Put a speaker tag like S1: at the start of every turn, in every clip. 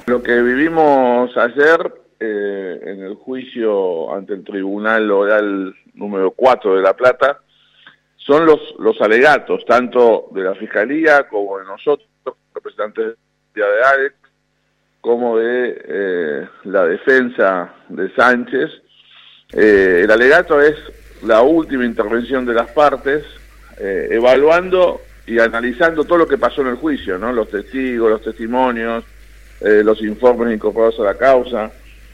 S1: Lo que vivimos ayer en el juicio ante el Tribunal Oral número 4 de La Plata son los alegatos, tanto de la Fiscalía como de nosotros, representantes de Alex, como de la defensa de Sánchez. El alegato es la última intervención de las partes, evaluando y analizando todo lo que pasó en el juicio, ¿no? Los testigos, los testimonios, los informes incorporados a la causa.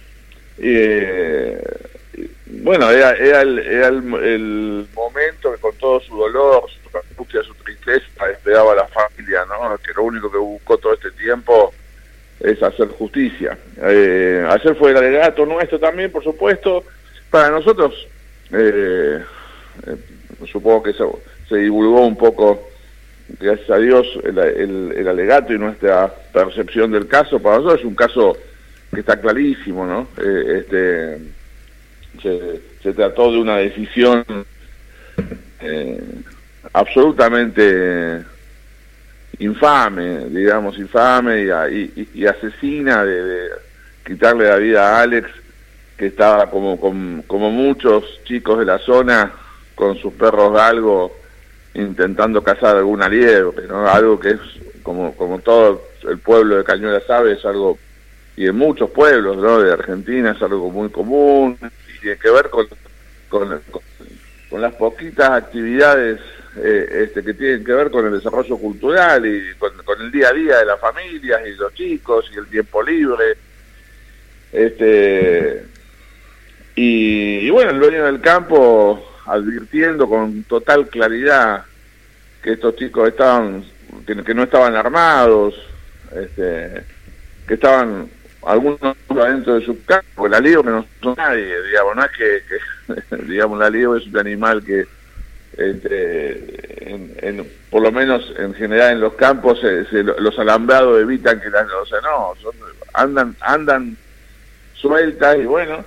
S1: Bueno, era el momento que con todo su dolor, su angustia, su tristeza, esperaba a la familia, ¿no? Que lo único que buscó todo este tiempo es hacer justicia. Ayer fue el alegato nuestro también, por supuesto. Para nosotros, supongo que se divulgó un poco, gracias a Dios, el alegato y nuestra percepción del caso. Para nosotros es un caso que está clarísimo, ¿no? Se trató de una decisión absolutamente infame, digamos, infame y asesina de quitarle la vida a Alex, que estaba como muchos chicos de la zona con sus perros galgos intentando cazar alguna liebre, ¿no? Algo que es, como todo el pueblo de Cañuelas sabe, es algo, y en muchos pueblos, ¿no?, de Argentina es algo muy común, y tiene que ver con las poquitas actividades que tienen que ver con el desarrollo cultural y con el día a día de las familias y los chicos y el tiempo libre. Y bueno, el dueño del campo advirtiendo con total claridad que estos chicos que no estaban armados, que estaban algunos adentro de su campo. La liebre no son nadie, digamos, no es que digamos, la liebre es un animal que por lo menos en general en los campos los alambrados evitan que andan sueltas. Y bueno,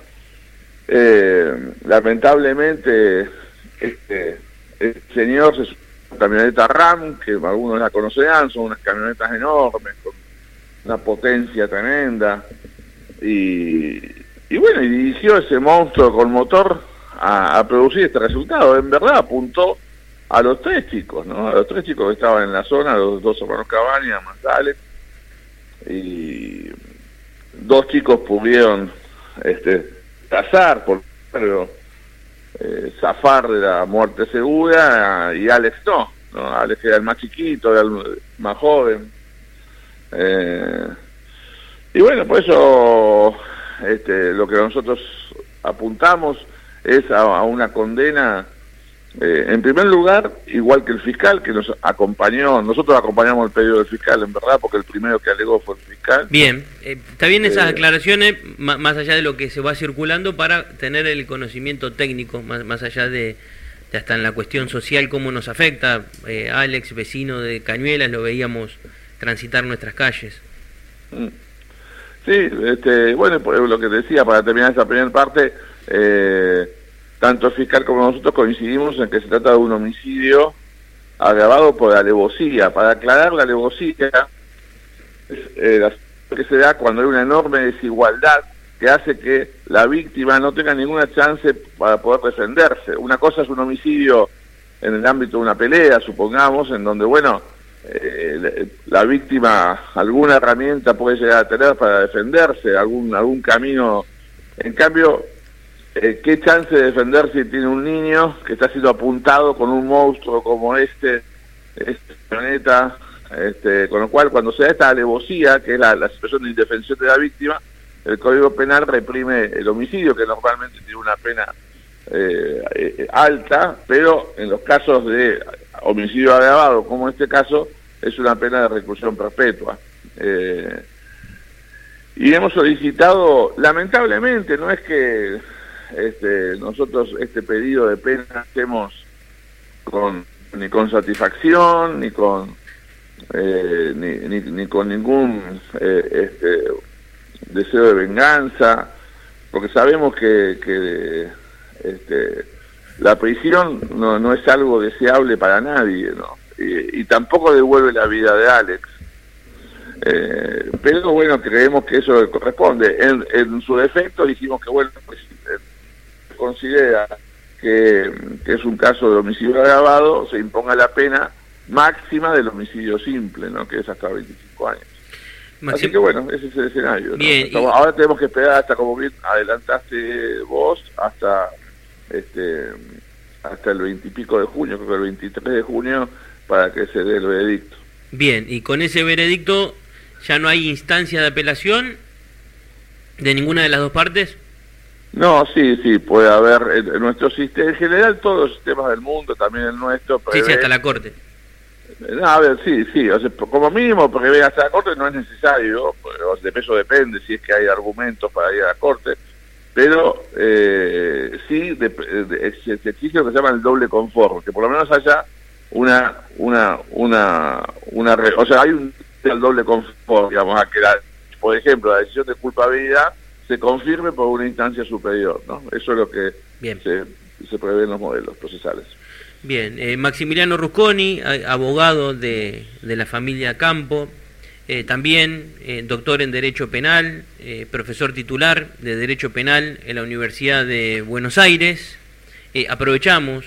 S1: lamentablemente el señor se subió a una camioneta RAM, que algunos la conocerán, son unas camionetas enormes con una potencia tremenda, y bueno, y dirigió ese monstruo con motor a producir este resultado. En verdad apuntó a los tres chicos, ¿no? A los tres chicos que estaban en la zona, los dos hermanos Cabañas, más Alex, y dos chicos pudieron zafar de la muerte segura, y Alex no, Alex era el más chiquito, era el más joven. Y bueno, por eso lo que nosotros apuntamos es a una condena, en primer lugar, igual que el fiscal que nos acompañó. Nosotros acompañamos el pedido del fiscal, en verdad, porque el primero que alegó fue el fiscal.
S2: Bien, está bien esas aclaraciones, más allá de lo que se va circulando, para tener el conocimiento técnico, más allá de hasta en la cuestión social, cómo nos afecta. Alex, vecino de Cañuelas, lo veíamos transitar nuestras calles.
S1: Sí, bueno, lo que decía, para terminar esa primera parte, tanto el fiscal como nosotros coincidimos en que se trata de un homicidio agravado por alevosía. Para aclarar, la alevosía es la que se da cuando hay una enorme desigualdad que hace que la víctima no tenga ninguna chance para poder defenderse. Una cosa es un homicidio en el ámbito de una pelea, supongamos, en donde, bueno, la víctima alguna herramienta puede llegar a tener para defenderse, algún camino. En cambio, ¿qué chance de defenderse tiene un niño que está siendo apuntado con un monstruo como esta planeta? Con lo cual, cuando se da esta alevosía, que es la situación de indefensión de la víctima, el Código Penal reprime el homicidio, que normalmente tiene una pena alta, pero en los casos de homicidio agravado, como en este caso, es una pena de reclusión perpetua. Y hemos solicitado, lamentablemente, no es que nosotros este pedido de pena hacemos ni con satisfacción, ni con ningún deseo de venganza, porque sabemos que la prisión no es algo deseable para nadie, ¿no? Y tampoco devuelve la vida de Alex. Pero bueno, creemos que eso corresponde. En su defecto dijimos que bueno, pues, considera que es un caso de homicidio agravado, se imponga la pena máxima del homicidio simple, ¿no? Que es hasta 25 años. Así que bueno, ese es el escenario, ¿no?
S2: Bien,
S1: ahora tenemos que esperar hasta, como bien adelantaste vos, hasta el 20 y pico de junio, creo que el 23 de junio, para que se dé el veredicto.
S2: Bien, y con ese veredicto ya no hay instancia de apelación de ninguna de las dos partes.
S1: No, sí, puede haber en nuestro sistema, en general todos los sistemas del mundo, también el nuestro.
S2: Sí, hasta la Corte.
S1: No, a ver, sí, o sea, como mínimo prevé hasta la Corte no es necesario, de eso depende si es que hay argumentos para ir a la Corte, pero sí se exige lo que se llama el doble confort, que por lo menos haya o sea, hay un doble confort, digamos, a que por ejemplo, la decisión de culpabilidad se confirme por una instancia superior, ¿no? Eso es lo que se prevé en los modelos procesales.
S2: Bien, Maximiliano Rusconi, abogado de la familia Campo, también doctor en Derecho Penal, profesor titular de Derecho Penal en la Universidad de Buenos Aires. Aprovechamos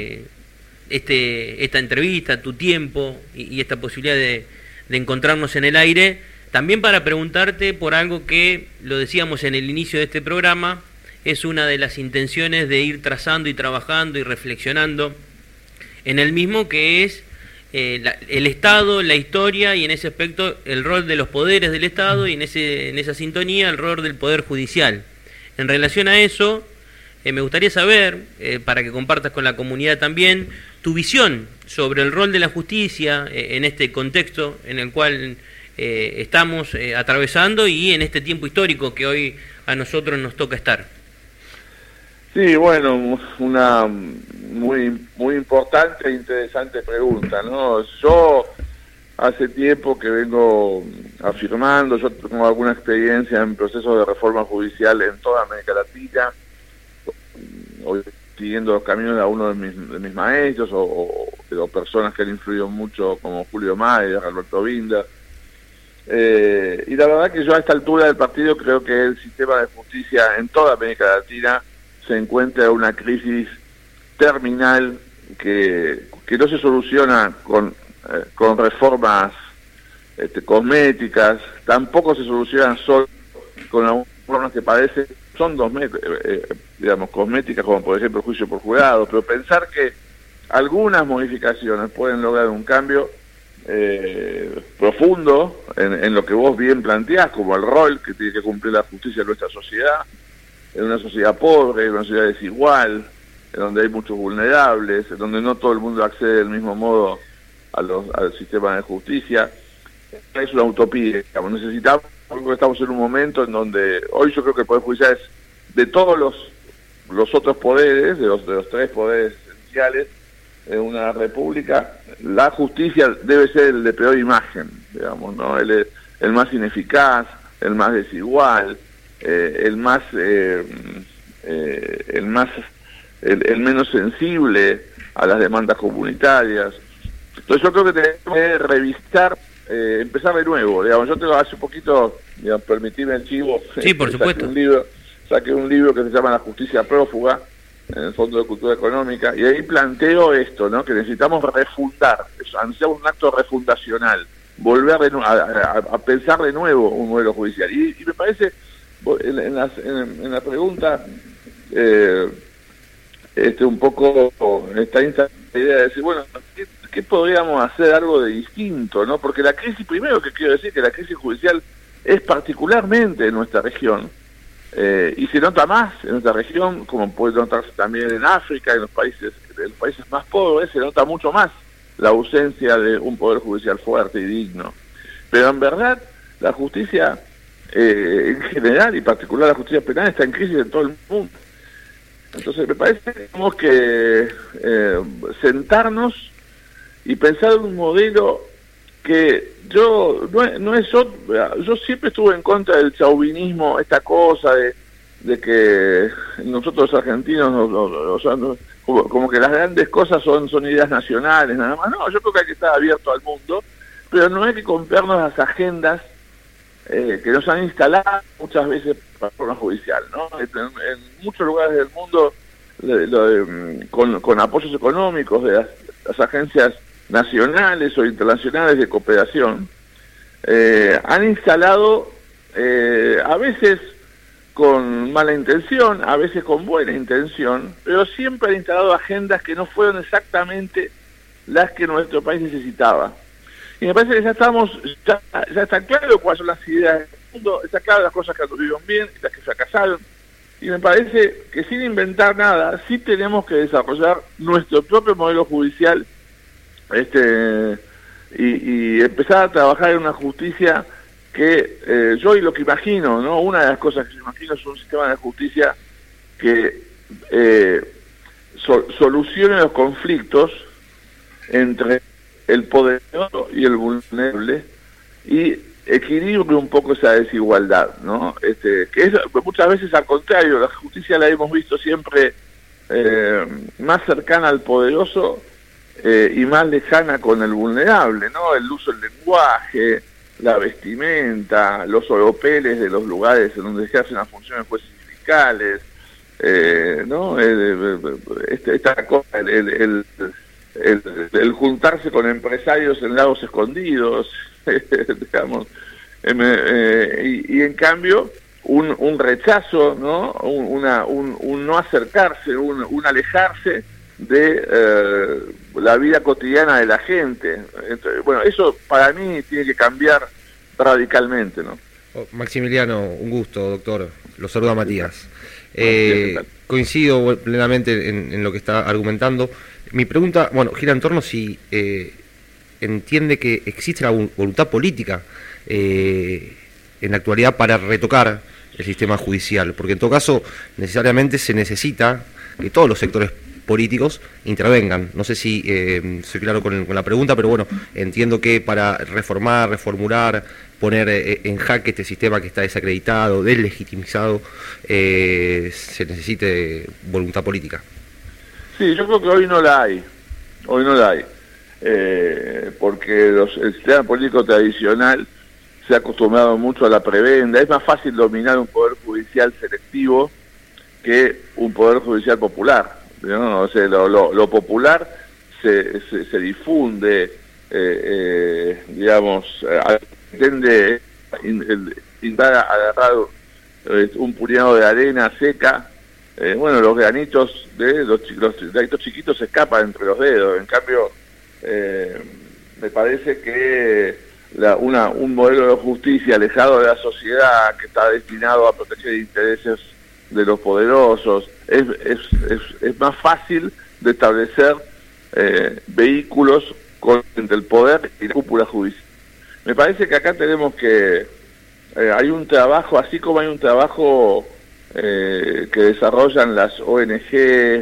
S2: esta entrevista, tu tiempo y esta posibilidad de encontrarnos en el aire, también para preguntarte por algo que, lo decíamos en el inicio de este programa, es una de las intenciones de ir trazando y trabajando y reflexionando en el mismo, que es el Estado, la historia, y en ese aspecto el rol de los poderes del Estado, y en esa sintonía el rol del Poder Judicial. En relación a eso, me gustaría saber, para que compartas con la comunidad también, tu visión sobre el rol de la justicia en este contexto en el cual estamos atravesando y en este tiempo histórico que hoy a nosotros nos toca estar.
S1: Sí, bueno, una muy importante e interesante pregunta, ¿no? Yo hace tiempo que vengo afirmando, yo tengo alguna experiencia en procesos de reforma judicial en toda América Latina, hoy siguiendo los caminos de uno de mis maestros o personas que han influido mucho, como Julio Mayer, Alberto Binda. Y la verdad que yo a esta altura del partido creo que el sistema de justicia en toda América Latina se encuentra en una crisis terminal que no se soluciona con reformas cosméticas, tampoco se soluciona solo con algunas reformas que son digamos, cosméticas, como por ejemplo el juicio por jurado, pero pensar que algunas modificaciones pueden lograr un cambio profundo en lo que vos bien planteás, como el rol que tiene que cumplir la justicia en nuestra sociedad, en una sociedad pobre, en una sociedad desigual, en donde hay muchos vulnerables, en donde no todo el mundo accede del mismo modo al sistema de justicia. Es una utopía, digamos. Necesitamos, porque estamos en un momento en donde hoy yo creo que el Poder Judicial es, de todos los otros poderes, de los tres poderes esenciales en una república, la justicia debe ser el de peor imagen, digamos, ¿no? El más ineficaz, el más desigual, el menos sensible a las demandas comunitarias. Entonces yo creo que tenemos que revisar, empezar de nuevo, digamos. Yo tengo hace poquito, digamos, permitime el chivo,
S2: sí, por supuesto,
S1: saqué un libro que se llama La Justicia Prófuga, en el Fondo de Cultura Económica, y ahí planteo esto, ¿no? Que necesitamos refundar, necesitamos un acto refundacional, volver a pensar de nuevo un modelo judicial. Y me parece, en la pregunta, un poco esta idea de decir, bueno, ¿qué podríamos hacer algo de distinto, ¿no? Porque la crisis, primero que quiero decir que la crisis judicial es particularmente en nuestra región, y se nota más en nuestra región, como puede notarse también en África, en los países más pobres, se nota mucho más la ausencia de un poder judicial fuerte y digno. Pero en verdad, la justicia en general, y en particular la justicia penal, está en crisis en todo el mundo. Entonces me parece que tenemos que sentarnos y pensar en un modelo que yo siempre estuve en contra del chauvinismo, esta cosa de que nosotros los argentinos como que las grandes cosas son ideas nacionales, nada más. No, yo creo que hay que estar abierto al mundo pero no hay que comprarnos las agendas que nos han instalado muchas veces por la forma judicial, ¿no? En muchos lugares del mundo, con apoyos económicos de las agencias nacionales o internacionales de cooperación, han instalado, a veces con mala intención, a veces con buena intención, pero siempre han instalado agendas que no fueron exactamente las que nuestro país necesitaba. Y me parece que ya está claro cuáles son las ideas del mundo, está claro las cosas que anduvieron bien y las que fracasaron. Y me parece que sin inventar nada, sí tenemos que desarrollar nuestro propio modelo judicial, y empezar a trabajar en una justicia que yo y lo que imagino, ¿no? Una de las cosas que yo imagino es un sistema de justicia que solucione los conflictos entre el poderoso y el vulnerable y equilibre un poco esa desigualdad, ¿no? Que es muchas veces al contrario, la justicia la hemos visto siempre más cercana al poderoso y más lejana con el vulnerable, ¿no? El uso del lenguaje, la vestimenta, los oropeles de los lugares en donde ejercen las funciones jueces y fiscales, ¿no? Esta cosa, el juntarse con empresarios en lagos escondidos, digamos, y en cambio un rechazo, ¿no? Un no acercarse, un alejarse de la vida cotidiana de la gente. Entonces, bueno, eso para mí tiene que cambiar radicalmente, ¿no?
S3: Maximiliano, un gusto, doctor. Lo saluda Matías. Coincido plenamente en lo que está argumentando. Mi pregunta, gira en torno si entiende que existe la voluntad política en la actualidad para retocar el sistema judicial, porque en todo caso necesariamente se necesita que todos los sectores políticos intervengan. No sé si soy claro con la pregunta, pero bueno, entiendo que para reformar, reformular, poner en jaque este sistema que está desacreditado, deslegitimizado, se necesite voluntad política.
S1: Sí, yo creo que hoy no la hay, porque el sistema político tradicional se ha acostumbrado mucho a la prebenda. Es más fácil dominar un poder judicial selectivo que un poder judicial popular, ¿no? O sea, lo popular se difunde, digamos, pretende agarrar un puñado de arena seca. Bueno, los granitos los granitos chiquitos se escapan entre los dedos. En cambio, me parece que un modelo de justicia alejado de la sociedad, que está destinado a proteger intereses de los poderosos, es más fácil de establecer vehículos entre el poder y la cúpula judicial. Me parece que acá tenemos que hay un trabajo, así como hay un trabajo que desarrollan las ONG,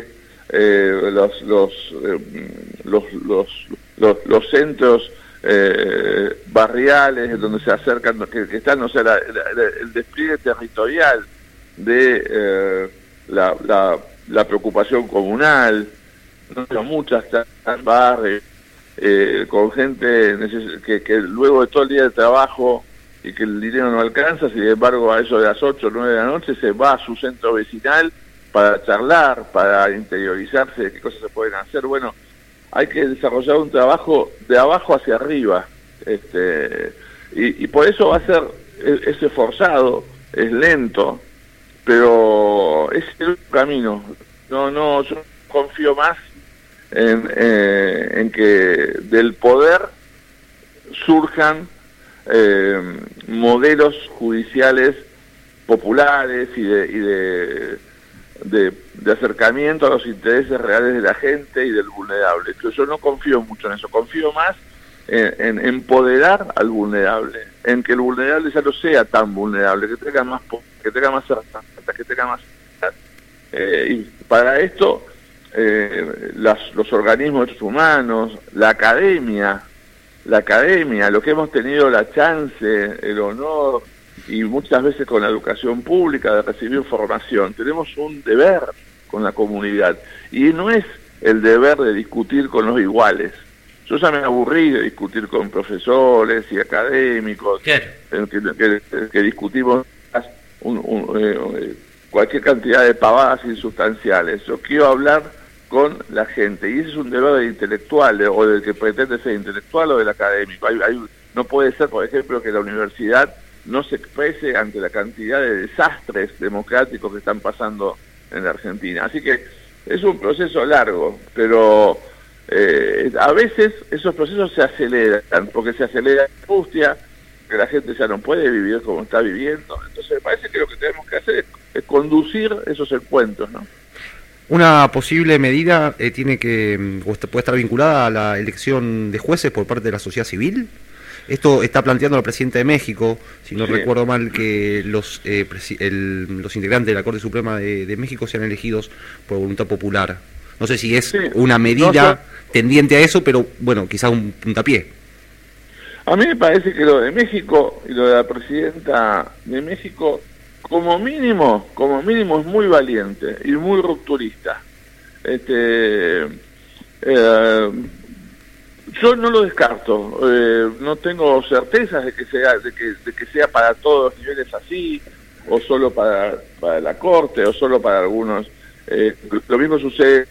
S1: los centros barriales donde se acercan, que están, o sea, el despliegue territorial de la preocupación comunal, ¿no? Muchas barrios con gente que luego de todo el día de trabajo y que el dinero no alcanza, sin embargo a eso de las 8 o 9 de la noche se va a su centro vecinal para charlar, para interiorizarse de qué cosas se pueden hacer. Bueno, hay que desarrollar un trabajo de abajo hacia arriba, y por eso va a ser, es esforzado, es lento, pero es el camino. Yo confío más en que del poder surjan modelos judiciales populares y de acercamiento a los intereses reales de la gente y del vulnerable. Pero yo no confío mucho en eso, confío más en empoderar al vulnerable, en que el vulnerable ya no sea tan vulnerable, que tenga más herramientas, que tenga más... y para esto los organismos de derechos humanos, la academia, lo que hemos tenido la chance, el honor, y muchas veces con la educación pública, de recibir formación, tenemos un deber con la comunidad, y no es el deber de discutir con los iguales, Yo ya me aburrí de discutir con profesores y académicos,
S2: Claro.
S1: que discutimos cualquier cantidad de pavadas insustanciales. Yo quiero hablar con la gente, y ese es un debate de intelectual, o del que pretende ser intelectual o del académico. No puede ser, por ejemplo, que la universidad no se exprese ante la cantidad de desastres democráticos que están pasando en la Argentina. Así que es un proceso largo, pero a veces esos procesos se aceleran, porque se acelera la angustia, que la gente ya no puede vivir como está viviendo. Entonces me parece que lo que tenemos que hacer es conducir esos encuentros, ¿no?
S3: Una posible medida puede estar vinculada a la elección de jueces por parte de la sociedad civil. Esto está planteando el presidente de México, si no recuerdo mal, que los integrantes de la Corte Suprema de México sean elegidos por voluntad popular. No sé si es una medida tendiente a eso, pero bueno, quizás un puntapié.
S1: A mí me parece que lo de México y lo de la presidenta de México, como mínimo es muy valiente y muy rupturista. Yo no lo descarto, no tengo certezas de que sea para todos los niveles así, o solo para la Corte, o solo para algunos. Lo mismo sucede,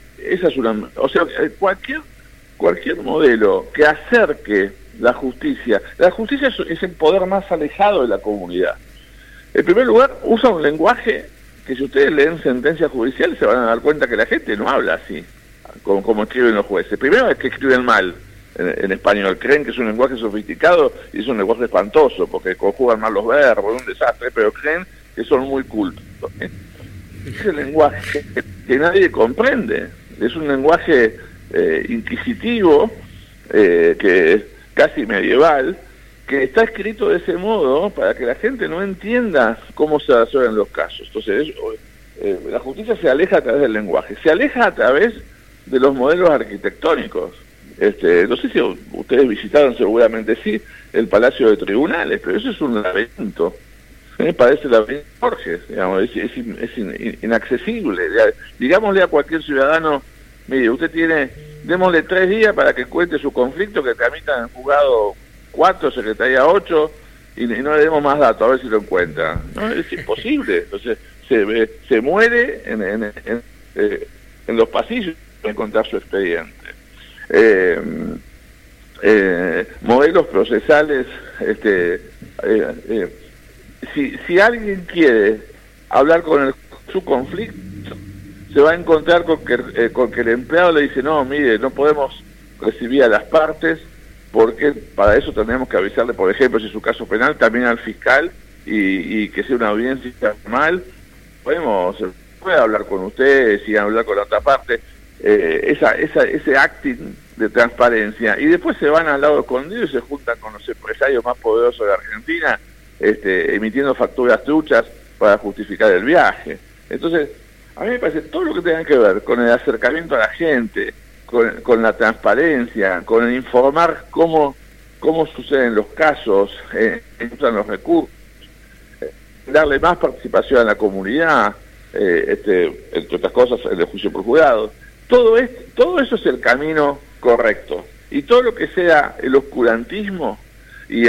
S1: cualquier modelo que acerque la justicia es el poder más alejado de la comunidad. En primer lugar, usa un lenguaje que, si ustedes leen sentencias judiciales, se van a dar cuenta que la gente no habla así, como escriben los jueces. Primero es que escriben mal en español, creen que es un lenguaje sofisticado y es un lenguaje espantoso, porque conjugan mal los verbos, es un desastre, pero creen que son muy cultos. Es el lenguaje que nadie comprende, es un lenguaje inquisitivo, que es casi medieval, que está escrito de ese modo para que la gente no entienda cómo se resuelven los casos. Entonces, la justicia se aleja a través del lenguaje, se aleja a través de los modelos arquitectónicos. No sé si ustedes visitaron, seguramente sí, el Palacio de Tribunales, pero eso es un laberinto. Parece el laberinto de Borges, digamos, es inaccesible. Digámosle a cualquier ciudadano, mire, démosle 3 días para que cuente su conflicto, que tramita en juzgado 4, secretaría 8, y no le demos más datos, a ver si lo encuentra. No, es imposible. Entonces se muere en los pasillos para encontrar su expediente. Modelos procesales, si alguien quiere hablar con su conflicto, se va a encontrar con que el empleado le dice, no, mire, no podemos recibir a las partes, porque para eso tenemos que avisarle, por ejemplo, si es su caso penal, también al fiscal, y que sea una audiencia formal. Puede hablar con ustedes y hablar con la otra parte, ese acting de transparencia, y después se van al lado escondido y se juntan con los empresarios más poderosos de Argentina, emitiendo facturas truchas para justificar el viaje. Entonces, a mí me parece todo lo que tenga que ver con el acercamiento a la gente, con la transparencia, con el informar cómo suceden los casos, usan los recursos, darle más participación a la comunidad, entre otras cosas, el de juicio por jurado. Todo eso es el camino correcto. Y todo lo que sea el oscurantismo y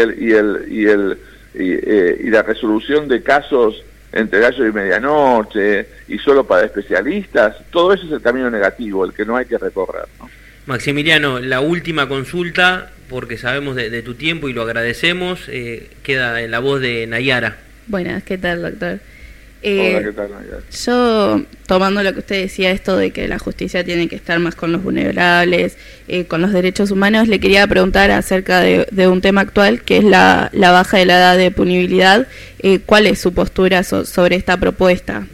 S1: la resolución de casos entre gallo y medianoche y solo para especialistas, todo eso es el camino negativo, el que no hay que recorrer, ¿no?
S2: Maximiliano, la última consulta, porque sabemos de tu tiempo y lo agradecemos, queda en la voz de Nayara.
S4: Buenas, ¿qué tal, doctor?
S1: Hola, ¿qué tal, Nayara?
S4: Yo, tomando lo que usted decía, esto de que la justicia tiene que estar más con los vulnerables, con los derechos humanos, le quería preguntar acerca de un tema actual, que es la baja de la edad de punibilidad. ¿Cuál es su postura sobre esta propuesta?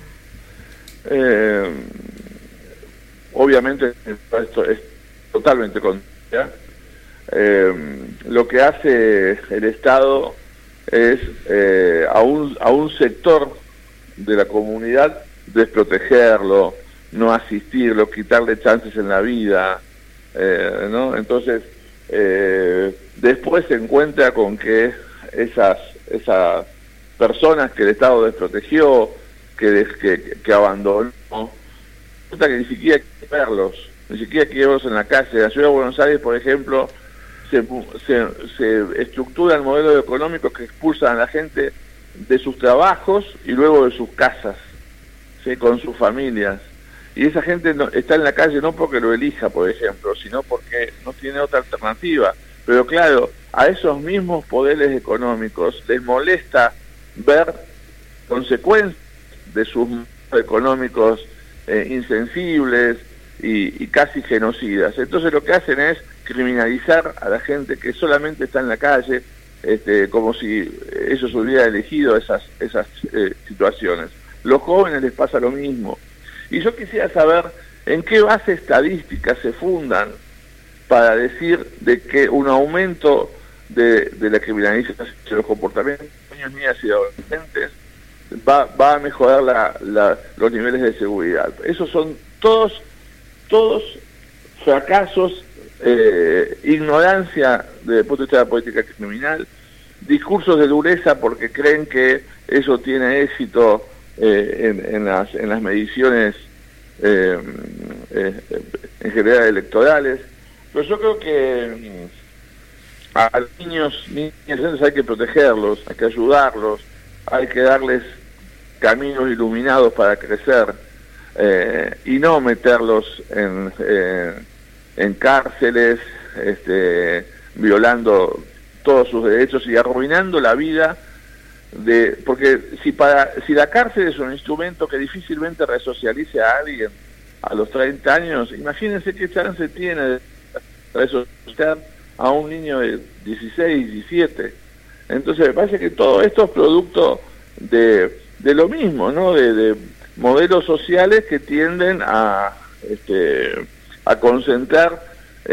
S1: Obviamente, esto es totalmente contraria. Lo que hace el Estado es a un sector de la comunidad desprotegerlo, no asistirlo, quitarle chances en la vida, ¿no? Entonces, después se encuentra con que esas personas que el Estado desprotegió, que abandonó, resulta que ni siquiera hay que verlos, ni siquiera hay que verlos en la calle. En la ciudad de Buenos Aires, por ejemplo, se estructuran modelos económicos que expulsan a la gente de sus trabajos y luego de sus casas, ¿sí? Con sus familias. Y esa gente está en la calle no porque lo elija, por ejemplo, sino porque no tiene otra alternativa. Pero claro, a esos mismos poderes económicos les molesta ver consecuencias de sus económicos insensibles y casi genocidas. Entonces lo que hacen es criminalizar a la gente que solamente está en la calle, como si ellos hubieran elegido esas situaciones. Los jóvenes les pasa lo mismo. Y yo quisiera saber en qué base estadísticas se fundan para decir de que un aumento de la criminalización de los comportamientos de niños, niñas y adolescentes va a mejorar los niveles de seguridad. Esos son todos fracasos, ignorancia desde el punto de vista de la política criminal, discursos de dureza porque creen que eso tiene éxito en las mediciones en general electorales. Pero yo creo que a los niños hay que protegerlos, hay que ayudarlos, hay que darles caminos iluminados para crecer, y no meterlos en cárceles, violando todos sus derechos y arruinando la vida porque si la cárcel es un instrumento que difícilmente resocialice a alguien a los 30 años, imagínense qué chance tiene de resocializar a un niño de 16, 17. Entonces me parece que todo esto es producto de lo mismo, ¿no? De modelos sociales que tienden a concentrar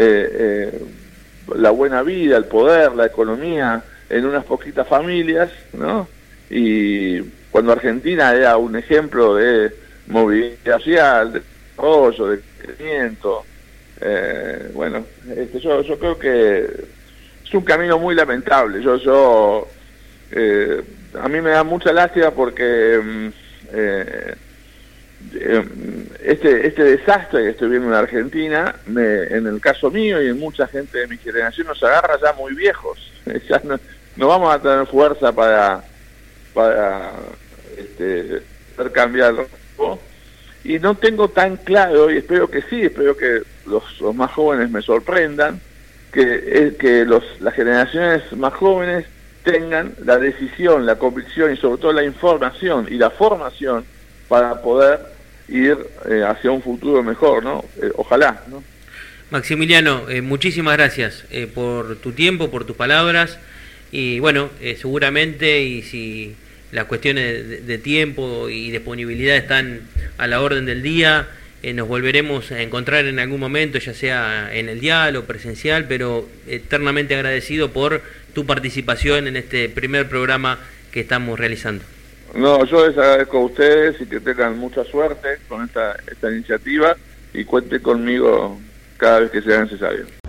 S1: la buena vida, el poder, la economía en unas poquitas familias, ¿no? Y cuando Argentina era un ejemplo de movilidad social, de desarrollo, de crecimiento, bueno, yo creo que es un camino muy lamentable. A mí me da mucha lástima porque este desastre que estoy viendo en Argentina, en el caso mío y en mucha gente de mi generación, nos agarra ya muy viejos. Ya no vamos a tener fuerza para hacer cambiarlo. Y no tengo tan claro, y espero que sí, espero que los más jóvenes me sorprendan, que las generaciones más jóvenes tengan la decisión, la convicción y sobre todo la información y la formación para poder ir hacia un futuro mejor, ¿no? Ojalá, ¿no?
S2: Maximiliano, muchísimas gracias por tu tiempo, por tus palabras, y bueno, seguramente, y si las cuestiones de tiempo y disponibilidad están a la orden del día, nos volveremos a encontrar en algún momento, ya sea en el diálogo presencial, pero eternamente agradecido por tu participación en este primer programa que estamos realizando.
S1: No, yo les agradezco a ustedes y que tengan mucha suerte con esta iniciativa y cuente conmigo cada vez que sea necesario.